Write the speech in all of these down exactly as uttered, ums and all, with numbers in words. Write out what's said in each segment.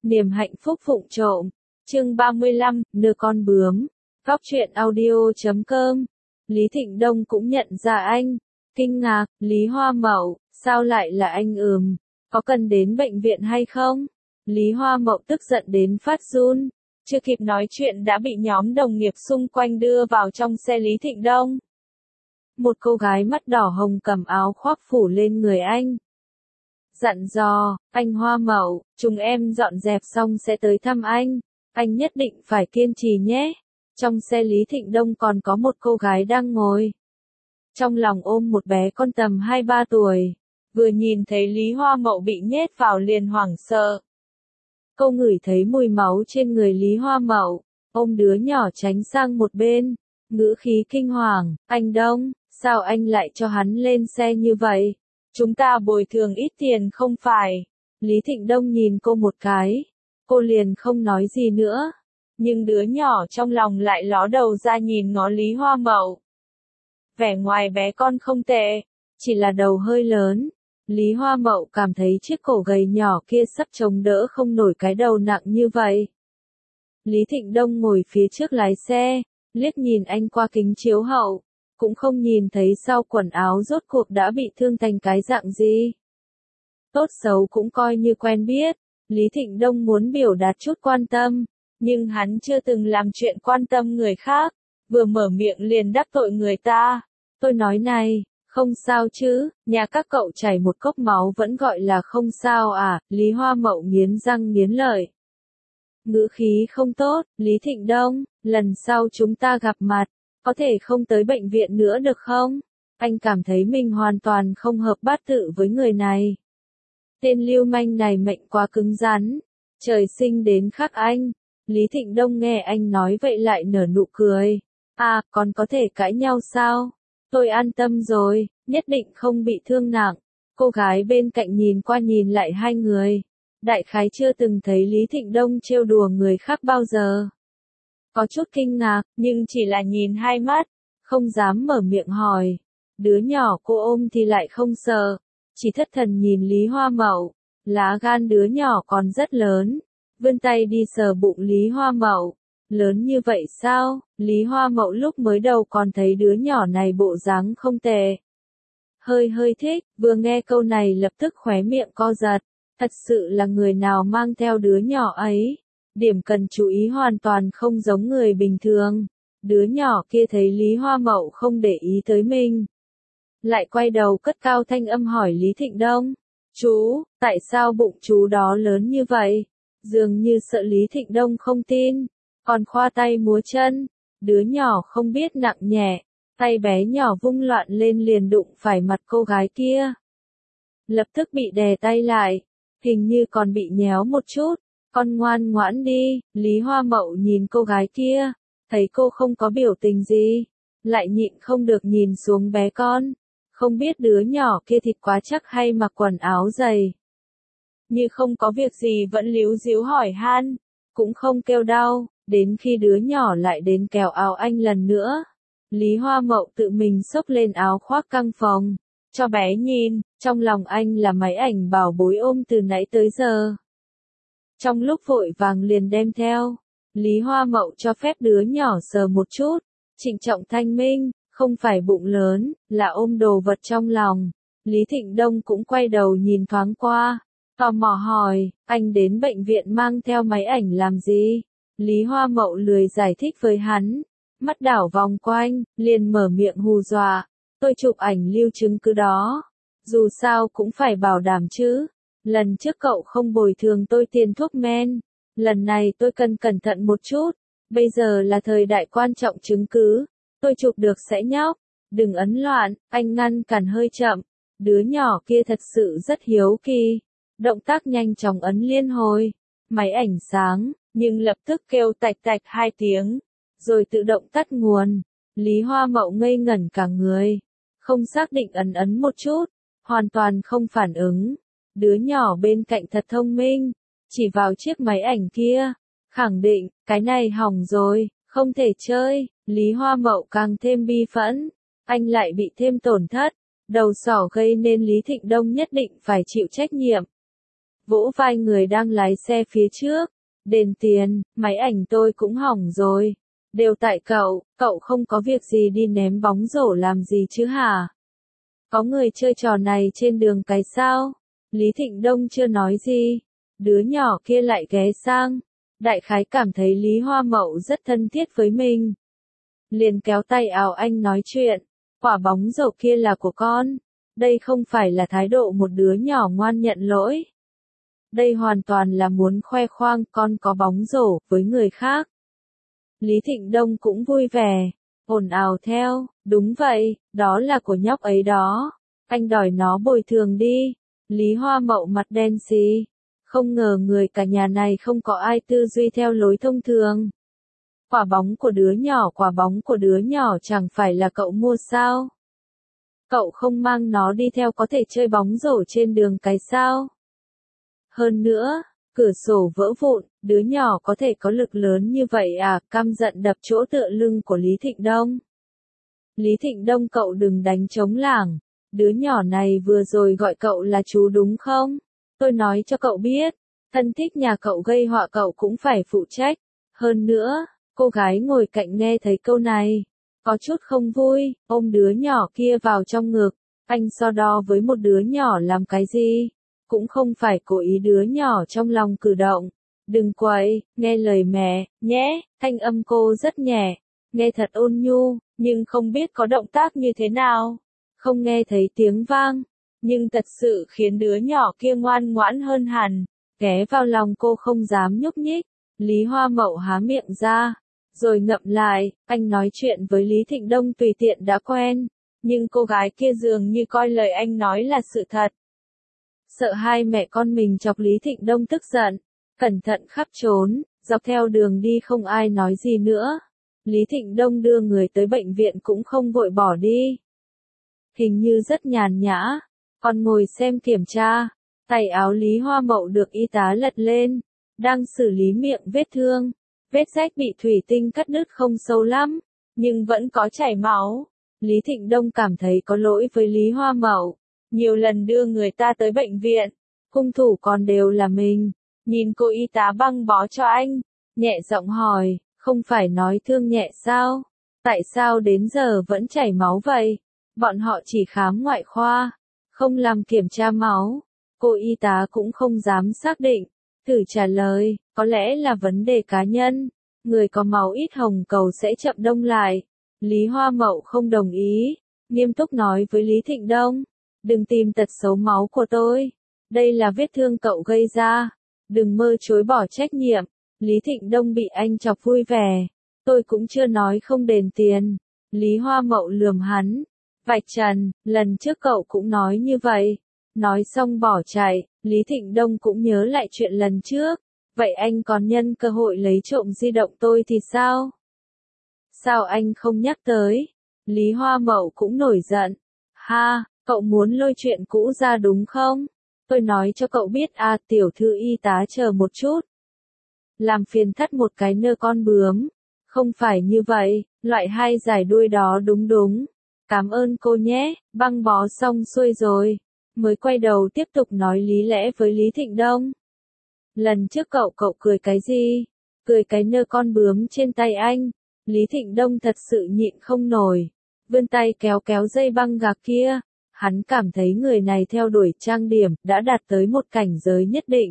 Niềm hạnh phúc vụng trộm. Chương ba mươi lăm, nưa con bướm. Góc truyện audio chấm com. Lý Thịnh Đông cũng nhận ra anh. Kinh ngạc, Lý Hoa Mậu, sao lại là anh ừm? Có cần đến bệnh viện hay không? Lý Hoa Mậu tức giận đến phát run. Chưa kịp nói chuyện đã bị nhóm đồng nghiệp xung quanh đưa vào trong xe Lý Thịnh Đông. Một cô gái mắt đỏ hồng cầm áo khoác phủ lên người anh. Dặn dò, anh Hoa Mậu, chúng em dọn dẹp xong sẽ tới thăm anh. Anh nhất định phải kiên trì nhé. Trong xe Lý Thịnh Đông còn có một cô gái đang ngồi. Trong lòng ôm một bé con tầm hai ba tuổi. Vừa nhìn thấy Lý Hoa Mậu bị nhét vào liền hoảng sợ. Cô ngửi thấy mùi máu trên người Lý Hoa Mậu. Ôm đứa nhỏ tránh sang một bên. Ngữ khí kinh hoàng, anh Đông, sao anh lại cho hắn lên xe như vậy? Chúng ta bồi thường ít tiền không phải. Lý Thịnh Đông nhìn cô một cái. Cô liền không nói gì nữa. Nhưng đứa nhỏ trong lòng lại ló đầu ra nhìn ngó Lý Hoa Mậu. Vẻ ngoài bé con không tệ, chỉ là đầu hơi lớn. Lý Hoa Mậu cảm thấy chiếc cổ gầy nhỏ kia sắp chống đỡ không nổi cái đầu nặng như vậy. Lý Thịnh Đông ngồi phía trước lái xe, liếc nhìn anh qua kính chiếu hậu, cũng không nhìn thấy sau quần áo rốt cuộc đã bị thương thành cái dạng gì. Tốt xấu cũng coi như quen biết, Lý Thịnh Đông muốn biểu đạt chút quan tâm, nhưng hắn chưa từng làm chuyện quan tâm người khác, vừa mở miệng liền đắc tội người ta. Tôi nói này, không sao chứ, nhà các cậu chảy một cốc máu vẫn gọi là không sao à? Lý Hoa Mậu nghiến răng nghiến lợi. Ngữ khí không tốt, Lý Thịnh Đông, lần sau chúng ta gặp mặt, có thể không tới bệnh viện nữa được không? Anh cảm thấy mình hoàn toàn không hợp bát tự với người này. Tên lưu manh này mệnh quá cứng rắn, trời sinh đến khắc anh. Lý Thịnh Đông nghe anh nói vậy lại nở nụ cười. À, còn có thể cãi nhau sao? Tôi an tâm rồi, nhất định không bị thương nặng. Cô gái bên cạnh nhìn qua nhìn lại hai người. Đại khái chưa từng thấy Lý Thịnh Đông trêu đùa người khác bao giờ. Có chút kinh ngạc, nhưng chỉ là nhìn hai mắt, không dám mở miệng hỏi. Đứa nhỏ cô ôm thì lại không sợ, chỉ thất thần nhìn Lý Hoa Mậu. Lá gan đứa nhỏ còn rất lớn, vươn tay đi sờ bụng Lý Hoa Mậu. Lớn như vậy sao? Lý Hoa Mậu lúc mới đầu còn thấy đứa nhỏ này bộ dáng không tệ. Hơi hơi thích, vừa nghe câu này lập tức khóe miệng co giật. Thật sự là người nào mang theo đứa nhỏ ấy. Điểm cần chú ý hoàn toàn không giống người bình thường. Đứa nhỏ kia thấy Lý Hoa Mậu không để ý tới mình. Lại quay đầu cất cao thanh âm hỏi Lý Thịnh Đông. Chú, tại sao bụng chú đó lớn như vậy? Dường như sợ Lý Thịnh Đông không tin. Còn khoa tay múa chân. Đứa nhỏ không biết nặng nhẹ. Tay bé nhỏ vung loạn lên liền đụng phải mặt cô gái kia. Lập tức bị đè tay lại. Hình như còn bị nhéo một chút. Con ngoan ngoãn đi. Lý Hoa Mậu nhìn cô gái kia. Thấy cô không có biểu tình gì. Lại nhịn không được nhìn xuống bé con. Không biết đứa nhỏ kia thịt quá chắc hay mặc quần áo dày. Như không có việc gì vẫn líu díu hỏi han. Cũng không kêu đau. Đến khi đứa nhỏ lại đến kéo áo anh lần nữa. Lý Hoa Mậu tự mình xốc lên áo khoác căng phòng. Cho bé nhìn, trong lòng anh là máy ảnh bảo bối ôm từ nãy tới giờ. Trong lúc vội vàng liền đem theo, Lý Hoa Mậu cho phép đứa nhỏ sờ một chút, trịnh trọng thanh minh, không phải bụng lớn, là ôm đồ vật trong lòng. Lý Thịnh Đông cũng quay đầu nhìn thoáng qua, tò mò hỏi, anh đến bệnh viện mang theo máy ảnh làm gì? Lý Hoa Mậu lười giải thích với hắn, mắt đảo vòng quanh, liền mở miệng hù dọa. Tôi chụp ảnh lưu chứng cứ đó. Dù sao cũng phải bảo đảm chứ. Lần trước cậu không bồi thường tôi tiền thuốc men. Lần này tôi cần cẩn thận một chút. Bây giờ là thời đại quan trọng chứng cứ. Tôi chụp được sẽ nhóc. Đừng ấn loạn, anh ngăn cản hơi chậm. Đứa nhỏ kia thật sự rất hiếu kỳ. Động tác nhanh chóng ấn liên hồi. Máy ảnh sáng, nhưng lập tức kêu tạch tạch hai tiếng. Rồi tự động tắt nguồn. Lý Hoa Mậu ngây ngẩn cả người. Không xác định ấn ấn một chút. Hoàn toàn không phản ứng. Đứa nhỏ bên cạnh thật thông minh. Chỉ vào chiếc máy ảnh kia. Khẳng định, cái này hỏng rồi, không thể chơi. Lý Hoa Mậu càng thêm bi phẫn. Anh lại bị thêm tổn thất. Đầu sỏ gây nên Lý Thịnh Đông nhất định phải chịu trách nhiệm. vỗ vai người đang lái xe phía trước. Đền tiền, máy ảnh tôi cũng hỏng rồi. Đều tại cậu, cậu không có việc gì đi ném bóng rổ làm gì chứ hả? Có người chơi trò này trên đường cái sao? Lý Thịnh Đông chưa nói gì. Đứa nhỏ kia lại ghé sang. Đại khái cảm thấy Lý Hoa Mậu rất thân thiết với mình. Liền kéo tay áo anh nói chuyện. Quả bóng rổ kia là của con. Đây không phải là thái độ một đứa nhỏ ngoan nhận lỗi. Đây hoàn toàn là muốn khoe khoang con có bóng rổ với người khác. Lý Thịnh Đông cũng vui vẻ, ồn ào theo, đúng vậy, đó là của nhóc ấy đó. Anh đòi nó bồi thường đi. Lý Hoa Mậu mặt đen xì. Không ngờ người cả nhà này không có ai tư duy theo lối thông thường. Quả bóng của đứa nhỏ, quả bóng của đứa nhỏ chẳng phải là cậu mua sao? Cậu không mang nó đi theo có thể chơi bóng rổ trên đường cái sao? Hơn nữa, cửa sổ vỡ vụn, đứa nhỏ có thể có lực lớn như vậy à? Căm giận đập chỗ tựa lưng của Lý Thịnh Đông. Lý Thịnh Đông, cậu đừng đánh trống lảng. Đứa nhỏ này vừa rồi gọi cậu là chú đúng không? Tôi nói cho cậu biết, thân thích nhà cậu gây họa cậu cũng phải phụ trách. Hơn nữa, cô gái ngồi cạnh nghe thấy câu này, có chút không vui, ôm đứa nhỏ kia vào trong ngực. Anh so đo với một đứa nhỏ làm cái gì? Cũng không phải cố ý, đứa nhỏ trong lòng cử động. Đừng quậy, nghe lời mẹ, nhé. Thanh âm cô rất nhẹ, nghe thật ôn nhu, nhưng không biết có động tác như thế nào. Không nghe thấy tiếng vang, nhưng thật sự khiến đứa nhỏ kia ngoan ngoãn hơn hẳn. Ghé vào lòng cô không dám nhúc nhích. Lý Hoa Mậu há miệng ra, rồi ngậm lại. Anh nói chuyện với Lý Thịnh Đông tùy tiện đã quen, nhưng cô gái kia dường như coi lời anh nói là sự thật. Sợ hai mẹ con mình chọc Lý Thịnh Đông tức giận, cẩn thận khắp trốn, dọc theo đường đi không ai nói gì nữa. Lý Thịnh Đông đưa người tới bệnh viện cũng không vội bỏ đi. Hình như rất nhàn nhã, còn ngồi xem kiểm tra. Tay áo Lý Hoa Mậu được y tá lật lên, đang xử lý miệng vết thương. Vết rách bị thủy tinh cắt đứt không sâu lắm, nhưng vẫn có chảy máu. Lý Thịnh Đông cảm thấy có lỗi với Lý Hoa Mậu. Nhiều lần đưa người ta tới bệnh viện, hung thủ còn đều là mình. Nhìn cô y tá băng bó cho anh, nhẹ giọng hỏi, không phải nói thương nhẹ sao? Tại sao đến giờ vẫn chảy máu vậy? Bọn họ chỉ khám ngoại khoa, không làm kiểm tra máu. Cô y tá cũng không dám xác định, thử trả lời, có lẽ là vấn đề cá nhân. Người có máu ít hồng cầu sẽ chậm đông lại. Lý Hoa Mậu không đồng ý, nghiêm túc nói với Lý Thịnh Đông. Đừng tìm tật xấu máu của tôi. Đây là vết thương cậu gây ra. Đừng mơ chối bỏ trách nhiệm. Lý Thịnh Đông bị anh chọc vui vẻ. Tôi cũng chưa nói không đền tiền. Lý Hoa Mậu lườm hắn. Vạch trần, lần trước cậu cũng nói như vậy. Nói xong bỏ chạy, Lý Thịnh Đông cũng nhớ lại chuyện lần trước. Vậy anh còn nhân cơ hội lấy trộm di động tôi thì sao? Sao anh không nhắc tới? Lý Hoa Mậu cũng nổi giận. Ha! Cậu muốn lôi chuyện cũ ra đúng không? Tôi nói cho cậu biết à, tiểu thư y tá chờ một chút. Làm phiền thắt một cái nơ con bướm. Không phải như vậy, loại hai giải đuôi đó đúng đúng. Cảm ơn cô nhé, băng bó xong xuôi rồi. Mới quay đầu tiếp tục nói lý lẽ với Lý Thịnh Đông. Lần trước cậu cậu cười cái gì? Cười cái nơ con bướm trên tay anh. Lý Thịnh Đông thật sự nhịn không nổi. Vươn tay kéo kéo dây băng gạc kia. Hắn cảm thấy người này theo đuổi trang điểm, đã đạt tới một cảnh giới nhất định.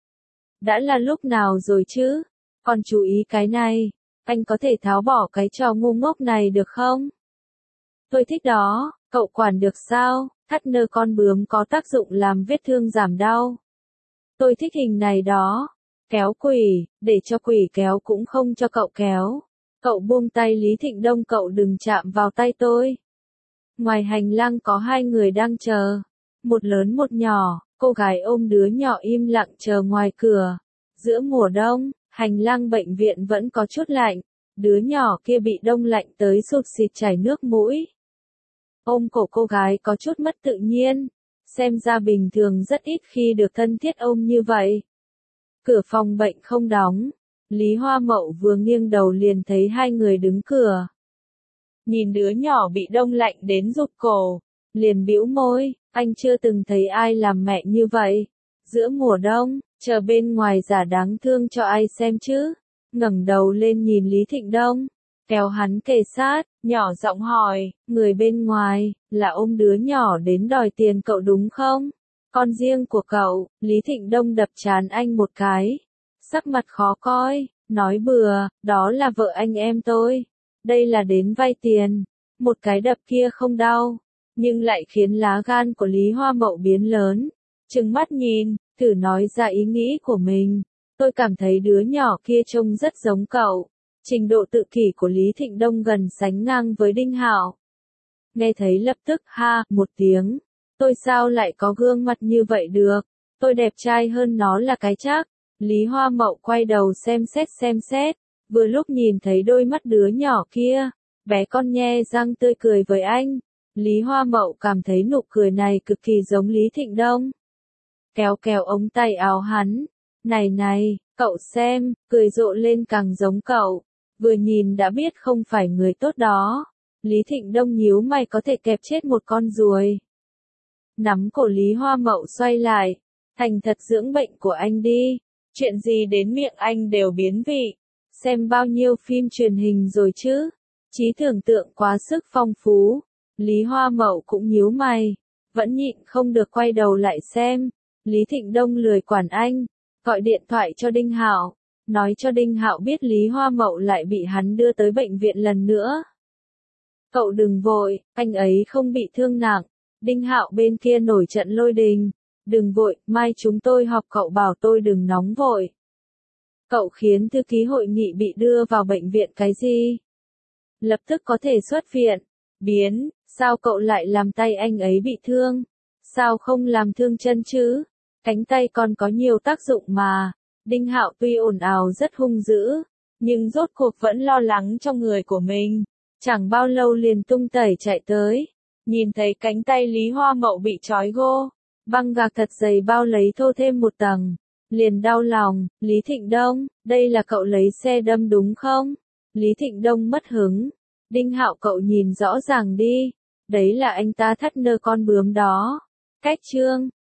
Đã là lúc nào rồi chứ? Còn chú ý cái này, anh có thể tháo bỏ cái trò ngu ngốc này được không? Tôi thích đó, cậu quản được sao? Thắt nơ con bướm có tác dụng làm vết thương giảm đau. Tôi thích hình này đó. Kéo quỷ, để cho quỷ kéo cũng không cho cậu kéo. Cậu buông tay Lý Thịnh Đông, cậu đừng chạm vào tay tôi. Ngoài hành lang có hai người đang chờ. Một lớn một nhỏ, cô gái ôm đứa nhỏ im lặng chờ ngoài cửa. Giữa mùa đông, hành lang bệnh viện vẫn có chút lạnh. Đứa nhỏ kia bị đông lạnh tới sụt xịt chảy nước mũi. Ôm cổ cô gái có chút mất tự nhiên. Xem ra bình thường rất ít khi được thân thiết ôm như vậy. Cửa phòng bệnh không đóng. Lý Hoa Mậu vừa nghiêng đầu liền thấy hai người đứng cửa. Nhìn đứa nhỏ bị đông lạnh đến rụt cổ, liền bĩu môi, anh chưa từng thấy ai làm mẹ như vậy. Giữa mùa đông, chờ bên ngoài giả đáng thương cho ai xem chứ. Ngẩng đầu lên nhìn Lý Thịnh Đông, kéo hắn kề sát, nhỏ giọng hỏi, người bên ngoài, là ôm đứa nhỏ đến đòi tiền cậu đúng không? Con riêng của cậu. Lý Thịnh Đông đập trán anh một cái, sắc mặt khó coi, nói bừa, đó là vợ anh em tôi. Đây là đến vay tiền. Một cái đập kia không đau, nhưng lại khiến lá gan của Lý Hoa Mậu biến lớn. Trừng mắt nhìn, thử nói ra ý nghĩ của mình. Tôi cảm thấy đứa nhỏ kia trông rất giống cậu. Trình độ tự kỷ của Lý Thịnh Đông gần sánh ngang với Đinh Hạo. Nghe thấy lập tức ha một tiếng. Tôi sao lại có gương mặt như vậy được? Tôi đẹp trai hơn nó là cái chắc. Lý Hoa Mậu quay đầu xem xét xem xét. Vừa lúc nhìn thấy đôi mắt đứa nhỏ kia. Bé con nhe răng tươi cười với anh. Lý Hoa Mậu cảm thấy nụ cười này cực kỳ giống Lý Thịnh Đông. Kéo kéo ống tay áo hắn. Này này, cậu xem, cười rộ lên càng giống cậu. Vừa nhìn đã biết không phải người tốt đó. Lý Thịnh Đông nhíu mày có thể kẹp chết một con ruồi. Nắm cổ Lý Hoa Mậu xoay lại. Thành thật dưỡng bệnh của anh đi. Chuyện gì đến miệng anh đều biến vị. Xem bao nhiêu phim truyền hình rồi chứ. Trí tưởng tượng quá sức phong phú. Lý Hoa Mậu cũng nhíu mày. Vẫn nhịn không được quay đầu lại xem. Lý Thịnh Đông lười quản anh. Gọi điện thoại cho Đinh Hạo. Nói cho Đinh Hạo biết Lý Hoa Mậu lại bị hắn đưa tới bệnh viện lần nữa. Cậu đừng vội, anh ấy không bị thương nặng. Đinh Hạo bên kia nổi trận lôi đình. Đừng vội, mai chúng tôi họp cậu bảo tôi đừng nóng vội. Cậu khiến thư ký hội nghị bị đưa vào bệnh viện cái gì? Lập tức có thể xuất viện. Biến, sao cậu lại làm tay anh ấy bị thương? Sao không làm thương chân chứ? Cánh tay còn có nhiều tác dụng mà. Đinh Hạo tuy ồn ào rất hung dữ, nhưng rốt cuộc vẫn lo lắng cho người của mình. Chẳng bao lâu liền tung tẩy chạy tới. Nhìn thấy cánh tay Lý Hoa Mậu bị trói gô, băng gạc thật dày bao lấy thô thêm một tầng. Liền đau lòng, Lý Thịnh Đông, đây là cậu lấy xe đâm đúng không? Lý Thịnh Đông mất hứng. Đinh Hạo cậu nhìn rõ ràng đi. Đấy là anh ta thắt nơ con bướm đó. Cách chương